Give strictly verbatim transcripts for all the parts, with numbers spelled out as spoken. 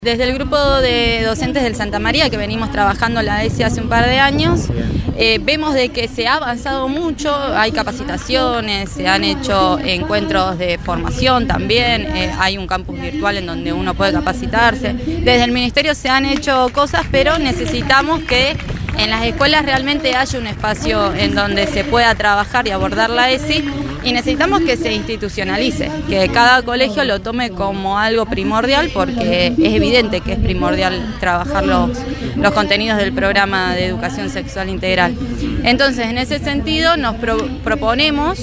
Desde el grupo de docentes del Santa María, que venimos trabajando la ESI hace un par de años, eh, vemos de que se ha avanzado mucho, hay capacitaciones, se han hecho encuentros de formación también, eh, hay un campus virtual en donde uno puede capacitarse. Desde el Ministerio se han hecho cosas, pero necesitamos que en las escuelas realmente haya un espacio en donde se pueda trabajar y abordar la ESI, y necesitamos que se institucionalice, que cada colegio lo tome como algo primordial, porque es evidente que es primordial trabajar los, los contenidos del programa de educación sexual integral. Entonces, en ese sentido, nos pro, proponemos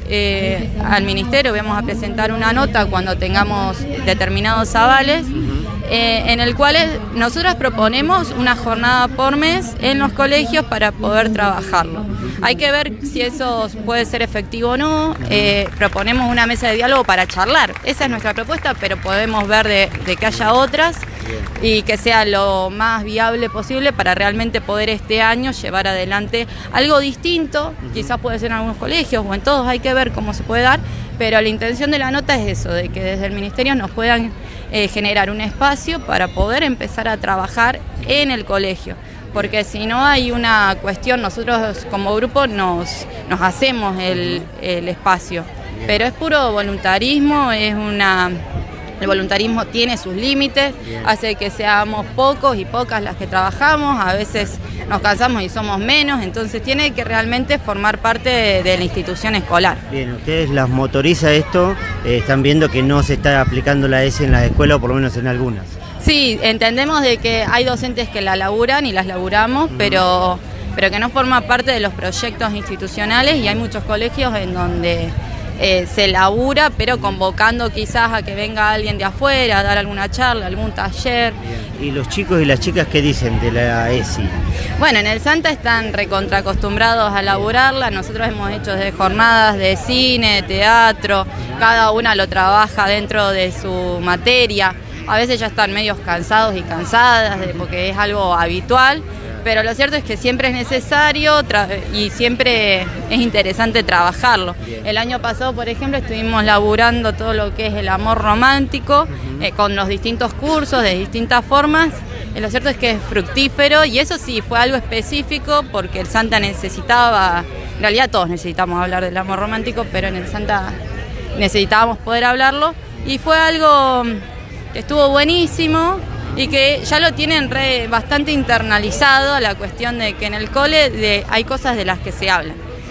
eh, al Ministerio, vamos a presentar una nota cuando tengamos determinados avales, Eh, en el cual nosotros proponemos una jornada por mes en los colegios para poder trabajarlo. Hay que ver si eso puede ser efectivo o no. Eh, proponemos una mesa de diálogo para charlar. Esa es nuestra propuesta, pero podemos ver de, de que haya otras y que sea lo más viable posible para realmente poder este año llevar adelante algo distinto. Quizás puede ser en algunos colegios o en todos, hay que ver cómo se puede dar, pero la intención de la nota es eso, de que desde el Ministerio nos puedan eh, generar un espacio para poder empezar a trabajar en el colegio, porque si no hay una cuestión, nosotros como grupo nos, nos hacemos el, el espacio, pero es puro voluntarismo, es una... El voluntarismo tiene sus límites, hace que seamos pocos y pocas las que trabajamos, a veces nos cansamos y somos menos, entonces tiene que realmente formar parte de, de la institución escolar. Bien, ustedes las motoriza esto, eh, están viendo que no se está aplicando la ESI en las escuelas, o por lo menos en algunas. Sí, entendemos de que hay docentes que la laburan y las laburamos, uh-huh. pero, pero que no forma parte de los proyectos institucionales, y hay muchos colegios en donde Eh, se labura, pero convocando quizás a que venga alguien de afuera a dar alguna charla, algún taller. Bien. ¿Y los chicos y las chicas qué dicen de la ESI? Bueno, en el Santa están recontra acostumbrados a laburarla. Nosotros hemos hecho desde jornadas de cine, teatro, cada una lo trabaja dentro de su materia. A veces ya están medios cansados y cansadas porque es algo habitual, pero lo cierto es que siempre es necesario y siempre es interesante trabajarlo. El año pasado, por ejemplo, estuvimos laburando todo lo que es el amor romántico, eh, con los distintos cursos de distintas formas. Eh, lo cierto es que es fructífero, y eso sí fue algo específico porque el Santa necesitaba, en realidad todos necesitamos hablar del amor romántico, pero en el Santa necesitábamos poder hablarlo, y fue algo que estuvo buenísimo y que ya lo tienen re, bastante internalizado, la cuestión de que en el cole de, hay cosas de las que se hablan.